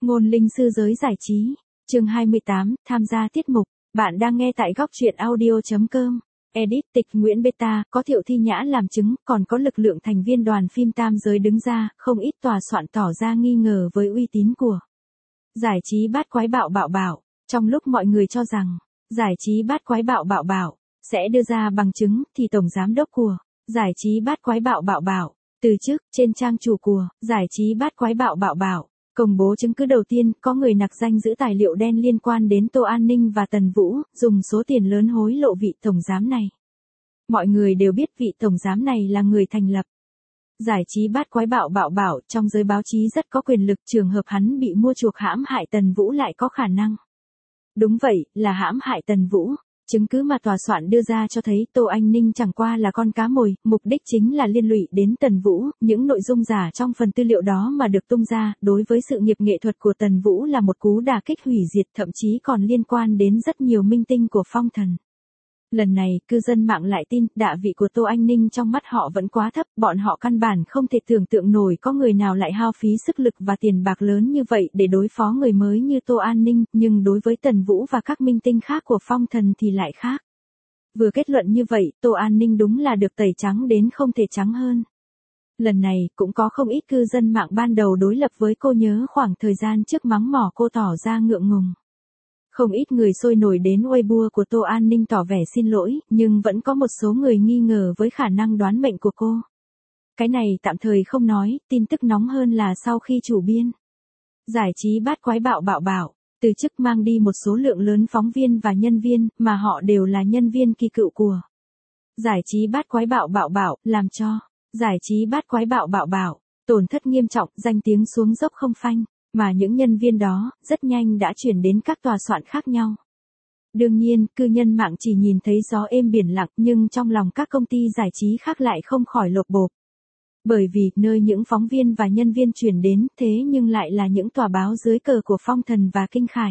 Ngôn linh sư giới giải trí. Chương 28, tham gia tiết mục. Bạn đang nghe tại góc truyện audio.com. Edit tịch Nguyễn Beta, có Thiệu Thi Nhã làm chứng, còn có lực lượng thành viên đoàn phim tam giới đứng ra, không ít tòa soạn tỏ ra nghi ngờ với uy tín của giải trí bát quái bạo bạo. Trong lúc mọi người cho rằng giải trí bát quái bạo bạo sẽ đưa ra bằng chứng, thì tổng giám đốc của giải trí bát quái bạo bạo từ chức. Trên trang chủ của giải trí bát quái bạo bạo công bố chứng cứ đầu tiên, có người nặc danh giữ tài liệu đen liên quan đến Tô An Ninh và Tần Vũ, dùng số tiền lớn hối lộ vị tổng giám này. Mọi người đều biết vị tổng giám này là người thành lập giải trí bát quái bạo trong giới báo chí rất có quyền lực, trường hợp hắn bị mua chuộc hãm hại Tần Vũ lại có khả năng. Đúng vậy, là hãm hại Tần Vũ. Chứng cứ mà tòa soạn đưa ra cho thấy Tô An Ninh chẳng qua là con cá mồi, mục đích chính là liên lụy đến Tần Vũ. Những nội dung giả trong phần tư liệu đó mà được tung ra, đối với sự nghiệp nghệ thuật của Tần Vũ là một cú đả kích hủy diệt, thậm chí còn liên quan đến rất nhiều minh tinh của phong thần. Lần này, cư dân mạng lại tin, đạ vị của Tô An Ninh trong mắt họ vẫn quá thấp, bọn họ căn bản không thể tưởng tượng nổi có người nào lại hao phí sức lực và tiền bạc lớn như vậy để đối phó người mới như Tô An Ninh, nhưng đối với Tần Vũ và các minh tinh khác của phong thần thì lại khác. Vừa kết luận như vậy, Tô An Ninh đúng là được tẩy trắng đến không thể trắng hơn. Lần này, cũng có không ít cư dân mạng ban đầu đối lập với cô, nhớ khoảng thời gian trước mắng mỏ cô tỏ ra ngượng ngùng. Không ít người sôi nổi đến Weibo của Tô An Ninh tỏ vẻ xin lỗi, nhưng vẫn có một số người nghi ngờ với khả năng đoán mệnh của cô. Cái này tạm thời không nói, tin tức nóng hơn là sau khi chủ biên giải trí bát quái bạo từ chức mang đi một số lượng lớn phóng viên và nhân viên, mà họ đều là nhân viên kỳ cựu của giải trí bát quái bạo làm cho giải trí bát quái bạo tổn thất nghiêm trọng, danh tiếng xuống dốc không phanh. Mà những nhân viên đó, rất nhanh đã chuyển đến các tòa soạn khác nhau. Đương nhiên, cư nhân mạng chỉ nhìn thấy gió êm biển lặng, nhưng trong lòng các công ty giải trí khác lại không khỏi lột bột. Bởi vì, nơi những phóng viên và nhân viên chuyển đến, thế nhưng lại là những tòa báo dưới cờ của Phong Thần và Kinh Khải.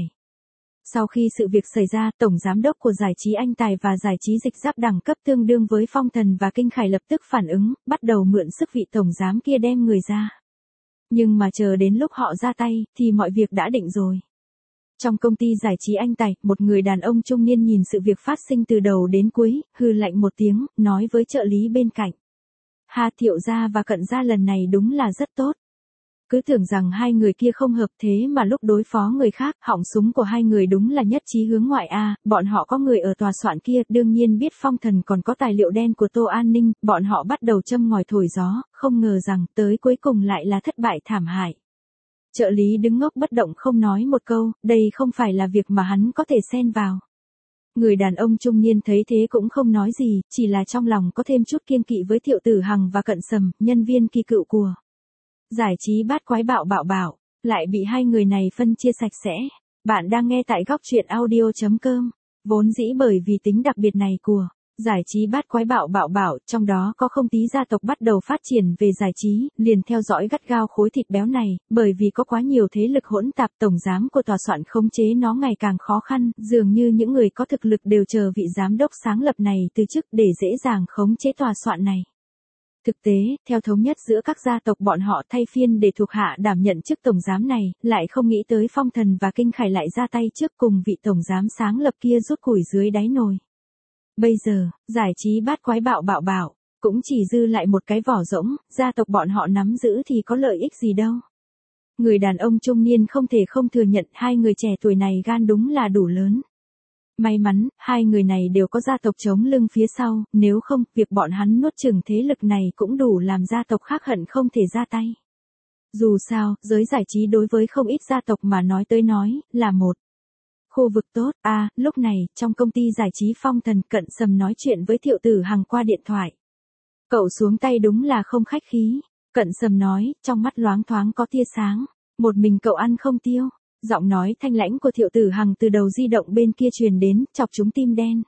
Sau khi sự việc xảy ra, tổng giám đốc của giải trí Anh Tài và giải trí Dịch Giáp đẳng cấp tương đương với Phong Thần và Kinh Khải lập tức phản ứng, bắt đầu mượn sức vị tổng giám kia đem người ra. Nhưng mà chờ đến lúc họ ra tay, thì mọi việc đã định rồi. Trong công ty giải trí Anh Tài, một người đàn ông trung niên nhìn sự việc phát sinh từ đầu đến cuối, hừ lạnh một tiếng, nói với trợ lý bên cạnh. Ha, Thiệu gia và Cận gia lần này đúng là rất tốt. Cứ tưởng rằng hai người kia không hợp, thế mà lúc đối phó người khác, họng súng của hai người đúng là nhất trí hướng ngoại a. Bọn họ có người ở tòa soạn kia, đương nhiên biết Phong Thần còn có tài liệu đen của Tô An Ninh, bọn họ bắt đầu châm ngòi thổi gió, không ngờ rằng tới cuối cùng lại là thất bại thảm hại. Trợ lý đứng ngốc bất động không nói một câu, đây không phải là việc mà hắn có thể xen vào. Người đàn ông trung niên thấy thế cũng không nói gì, chỉ là trong lòng có thêm chút kiêng kỵ với Thiệu Tử Hằng và Cận Sầm, nhân viên kỳ cựu của giải trí bát quái bạo lại bị hai người này phân chia sạch sẽ. Bạn đang nghe tại góc truyện audio.com. Vốn dĩ bởi vì tính đặc biệt này của giải trí bát quái bạo trong đó có không tí gia tộc bắt đầu phát triển về giải trí, liền theo dõi gắt gao khối thịt béo này, bởi vì có quá nhiều thế lực hỗn tạp, tổng giám của tòa soạn khống chế nó ngày càng khó khăn, dường như những người có thực lực đều chờ vị giám đốc sáng lập này từ chức để dễ dàng khống chế tòa soạn này. Thực tế, theo thống nhất giữa các gia tộc, bọn họ thay phiên để thuộc hạ đảm nhận chức tổng giám này, lại không nghĩ tới Phong Thần và Kinh Khải lại ra tay trước, cùng vị tổng giám sáng lập kia rút củi dưới đáy nồi. Bây giờ, giải trí bát quái bạo cũng chỉ dư lại một cái vỏ rỗng, gia tộc bọn họ nắm giữ thì có lợi ích gì đâu. Người đàn ông trung niên không thể không thừa nhận hai người trẻ tuổi này gan đúng là đủ lớn. May mắn, hai người này đều có gia tộc chống lưng phía sau, nếu không, việc bọn hắn nuốt chửng thế lực này cũng đủ làm gia tộc khác hận không thể ra tay. Dù sao, giới giải trí đối với không ít gia tộc mà nói tới là một khu vực tốt. Lúc này, trong công ty giải trí Phong Thần, Cận Sầm nói chuyện với Thiệu Tử Hằng qua điện thoại. Cậu xuống tay đúng là không khách khí. Cận Sầm nói, trong mắt loáng thoáng có tia sáng. Một mình cậu ăn không tiêu. Giọng nói thanh lãnh của Thiệu Tử Hằng từ đầu di động bên kia truyền đến, chọc chúng tim đen.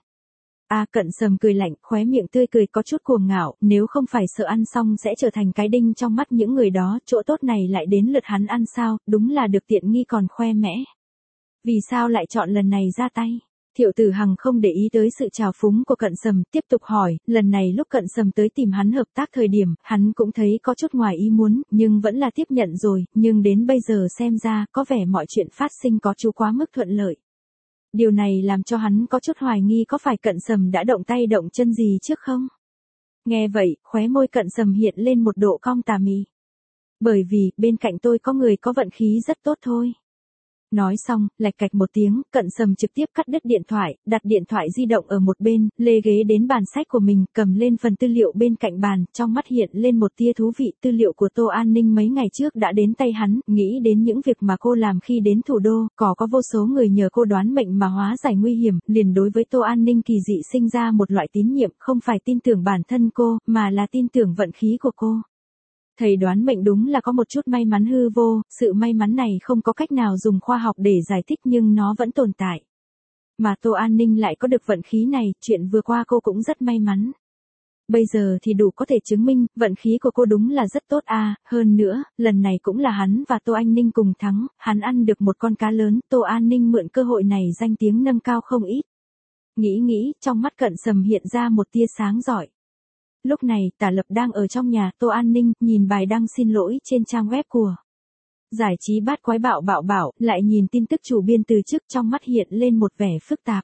Cận Sầm cười lạnh, khóe miệng tươi cười có chút cuồng ngạo, nếu không phải sợ ăn xong sẽ trở thành cái đinh trong mắt những người đó, chỗ tốt này lại đến lượt hắn ăn sao, đúng là được tiện nghi còn khoe mẽ. Vì sao lại chọn lần này ra tay? Thiệu Tử Hằng không để ý tới sự trào phúng của Cận Sầm, tiếp tục hỏi, lần này lúc Cận Sầm tới tìm hắn hợp tác thời điểm, hắn cũng thấy có chút ngoài ý muốn, nhưng vẫn là tiếp nhận rồi, nhưng đến bây giờ xem ra, có vẻ mọi chuyện phát sinh có chú quá mức thuận lợi. Điều này làm cho hắn có chút hoài nghi có phải Cận Sầm đã động tay động chân gì trước không? Nghe vậy, khóe môi Cận Sầm hiện lên một độ cong tà mị. Bởi vì, bên cạnh tôi có người có vận khí rất tốt thôi. Nói xong, lạch cạch một tiếng, Cận Sầm trực tiếp cắt đứt điện thoại, đặt điện thoại di động ở một bên, lê ghế đến bàn sách của mình, cầm lên phần tư liệu bên cạnh bàn, trong mắt hiện lên một tia thú vị. Tư liệu của Tô An Ninh mấy ngày trước đã đến tay hắn, nghĩ đến những việc mà cô làm khi đến thủ đô, có vô số người nhờ cô đoán mệnh mà hóa giải nguy hiểm, liền đối với Tô An Ninh kỳ dị sinh ra một loại tín nhiệm, không phải tin tưởng bản thân cô, mà là tin tưởng vận khí của cô. Thầy đoán mệnh đúng là có một chút may mắn hư vô, sự may mắn này không có cách nào dùng khoa học để giải thích nhưng nó vẫn tồn tại. Mà Tô An Ninh lại có được vận khí này, chuyện vừa qua cô cũng rất may mắn. Bây giờ thì đủ có thể chứng minh, vận khí của cô đúng là rất tốt à, hơn nữa, lần này cũng là hắn và Tô An Ninh cùng thắng, hắn ăn được một con cá lớn, Tô An Ninh mượn cơ hội này danh tiếng nâng cao không ít. Nghĩ, trong mắt Cận Sầm hiện ra một tia sáng rọi. Lúc này, Tả Lập đang ở trong nhà, Tô An Ninh, nhìn bài đăng xin lỗi trên trang web của Giải trí Bát Quái bảo, lại nhìn tin tức chủ biên từ chức trong mắt hiện lên một vẻ phức tạp.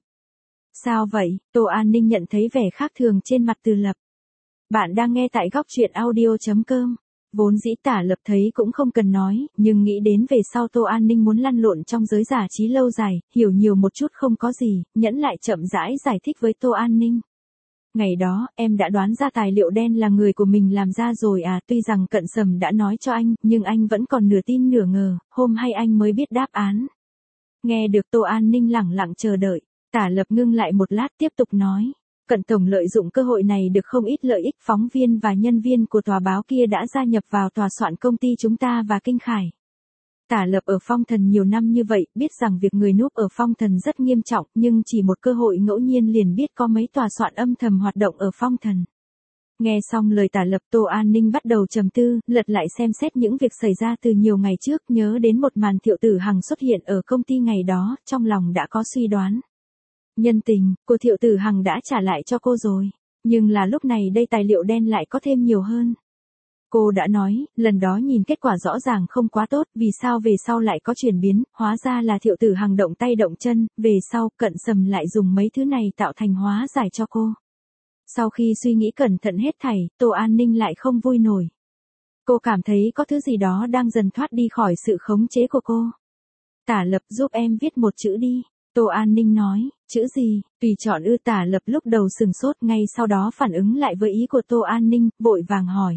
Sao vậy? Tô An Ninh nhận thấy vẻ khác thường trên mặt Từ Lập. Bạn đang nghe tại góc truyện audio.com. Vốn dĩ Tả Lập thấy cũng không cần nói, nhưng nghĩ đến về sau Tô An Ninh muốn lăn lộn trong giới giải trí lâu dài, hiểu nhiều một chút không có gì, nhẫn lại chậm rãi giải thích với Tô An Ninh. Ngày đó, em đã đoán ra tài liệu đen là người của mình làm ra rồi à, tuy rằng Cận Sầm đã nói cho anh, nhưng anh vẫn còn nửa tin nửa ngờ, hôm hay anh mới biết đáp án. Nghe được Tô An Ninh lẳng lặng chờ đợi, Tả Lập ngưng lại một lát tiếp tục nói. Cận Tổng lợi dụng cơ hội này được không ít lợi ích, phóng viên và nhân viên của tòa báo kia đã gia nhập vào tòa soạn công ty chúng ta và Kinh Khải. Tả Lập ở Phong Thần nhiều năm như vậy, biết rằng việc người núp ở Phong Thần rất nghiêm trọng, nhưng chỉ một cơ hội ngẫu nhiên liền biết có mấy tòa soạn âm thầm hoạt động ở Phong Thần. Nghe xong lời Tả Lập, Tô An Ninh bắt đầu trầm tư, lật lại xem xét những việc xảy ra từ nhiều ngày trước, nhớ đến một màn Thiệu Tử Hằng xuất hiện ở công ty ngày đó, trong lòng đã có suy đoán. Nhân tình, của Thiệu Tử Hằng đã trả lại cho cô rồi, nhưng là lúc này đây tài liệu đen lại có thêm nhiều hơn. Cô đã nói, lần đó nhìn kết quả rõ ràng không quá tốt, vì sao về sau lại có chuyển biến, hóa ra là Thiệu Tử Hằng động tay động chân, về sau, Cận Sầm lại dùng mấy thứ này tạo thành hóa giải cho cô. Sau khi suy nghĩ cẩn thận hết thảy, Tô An Ninh lại không vui nổi. Cô cảm thấy có thứ gì đó đang dần thoát đi khỏi sự khống chế của cô. Tả Lập giúp em viết một chữ đi. Tô An Ninh nói, chữ gì, tùy chọn ư. Tả Lập lúc đầu sừng sốt, ngay sau đó phản ứng lại với ý của Tô An Ninh, vội vàng hỏi.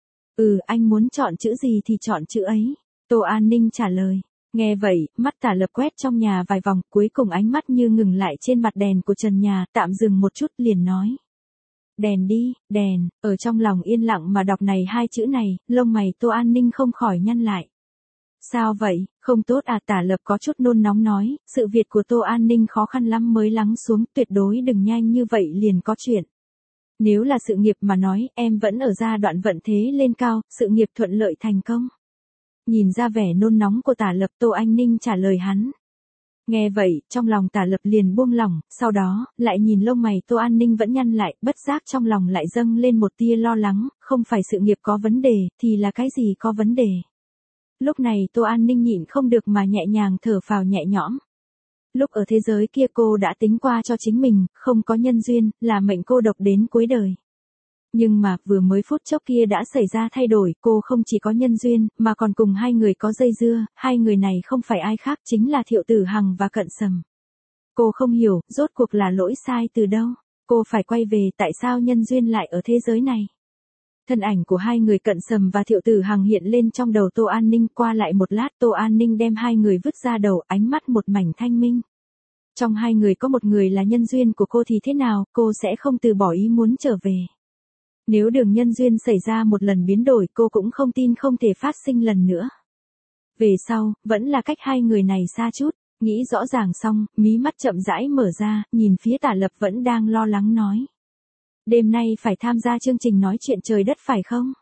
Anh muốn chọn chữ gì thì chọn chữ ấy. Tô An Ninh trả lời. Nghe vậy, mắt Tả Lập quét trong nhà vài vòng, cuối cùng ánh mắt như ngừng lại trên mặt đèn của trần nhà, tạm dừng một chút liền nói. Đèn đi, đèn, ở trong lòng yên lặng mà đọc này hai chữ này, lông mày Tô An Ninh không khỏi nhăn lại. Sao vậy, không tốt à? Tả Lập có chút nôn nóng nói, sự việc của Tô An Ninh khó khăn lắm mới lắng xuống, tuyệt đối đừng nhanh như vậy liền có chuyện. Nếu là sự nghiệp mà nói, em vẫn ở giai đoạn vận thế lên cao, sự nghiệp thuận lợi thành công. Nhìn ra vẻ nôn nóng của Tả Lập, Tô An Ninh trả lời hắn. Nghe vậy, trong lòng Tả Lập liền buông lỏng, sau đó, lại nhìn lông mày Tô An Ninh vẫn nhăn lại, bất giác trong lòng lại dâng lên một tia lo lắng, không phải sự nghiệp có vấn đề, thì là cái gì có vấn đề. Lúc này Tô An Ninh nhịn không được mà nhẹ nhàng thở phào nhẹ nhõm. Lúc ở thế giới kia cô đã tính qua cho chính mình, không có nhân duyên, là mệnh cô độc đến cuối đời. Nhưng mà, vừa mới phút chốc kia đã xảy ra thay đổi, cô không chỉ có nhân duyên, mà còn cùng hai người có dây dưa, hai người này không phải ai khác chính là Thiệu Tử Hằng và Cận Sầm. Cô không hiểu, rốt cuộc là lỗi sai từ đâu, cô phải quay về tại sao nhân duyên lại ở thế giới này. Thân ảnh của hai người Cận Sầm và Thiệu Tử Hằng hiện lên trong đầu Tô An Ninh, qua lại một lát Tô An Ninh đem hai người vứt ra đầu, ánh mắt một mảnh thanh minh. Trong hai người có một người là nhân duyên của cô thì thế nào, cô sẽ không từ bỏ ý muốn trở về. Nếu đường nhân duyên xảy ra một lần biến đổi, cô cũng không tin không thể phát sinh lần nữa. Về sau, vẫn là cách hai người này xa chút, nghĩ rõ ràng xong, mí mắt chậm rãi mở ra, nhìn phía Tả Lập vẫn đang lo lắng nói. Đêm nay phải tham gia chương trình nói chuyện trời đất phải không?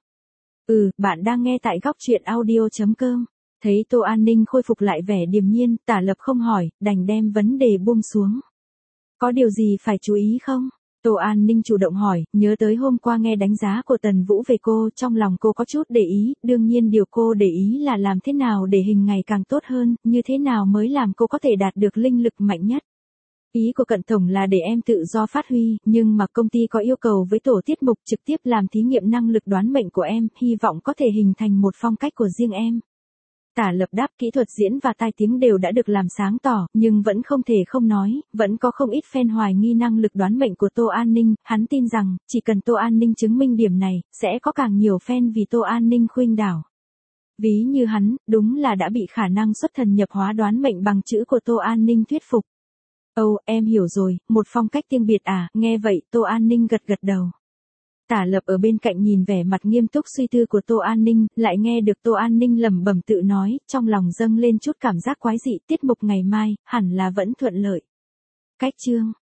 Bạn đang nghe tại góc truyện audio.com. Thấy Tô An Ninh khôi phục lại vẻ điềm nhiên, Tả Lập không hỏi, đành đem vấn đề buông xuống. Có điều gì phải chú ý không? Tô An Ninh chủ động hỏi, nhớ tới hôm qua nghe đánh giá của Tần Vũ về cô, trong lòng cô có chút để ý, đương nhiên điều cô để ý là làm thế nào để hình ngày càng tốt hơn, như thế nào mới làm cô có thể đạt được linh lực mạnh nhất. Ý của Cận Tổng là để em tự do phát huy, nhưng mà công ty có yêu cầu với tổ tiết mục trực tiếp làm thí nghiệm năng lực đoán mệnh của em, hy vọng có thể hình thành một phong cách của riêng em. Tả Lập đáp, kỹ thuật diễn và tai tiếng đều đã được làm sáng tỏ, nhưng vẫn không thể không nói, vẫn có không ít fan hoài nghi năng lực đoán mệnh của Tô An Ninh, hắn tin rằng, chỉ cần Tô An Ninh chứng minh điểm này, sẽ có càng nhiều fan vì Tô An Ninh khuynh đảo. Ví như hắn, đúng là đã bị khả năng xuất thần nhập hóa đoán mệnh bằng chữ của Tô An Ninh thuyết phục. Ồ, em hiểu rồi, một phong cách riêng biệt à, nghe vậy, Tô An Ninh gật gật đầu. Tả Lập ở bên cạnh nhìn vẻ mặt nghiêm túc suy tư của Tô An Ninh, lại nghe được Tô An Ninh lẩm bẩm tự nói, trong lòng dâng lên chút cảm giác quái dị, tiết mục ngày mai, hẳn là vẫn thuận lợi. Cách chương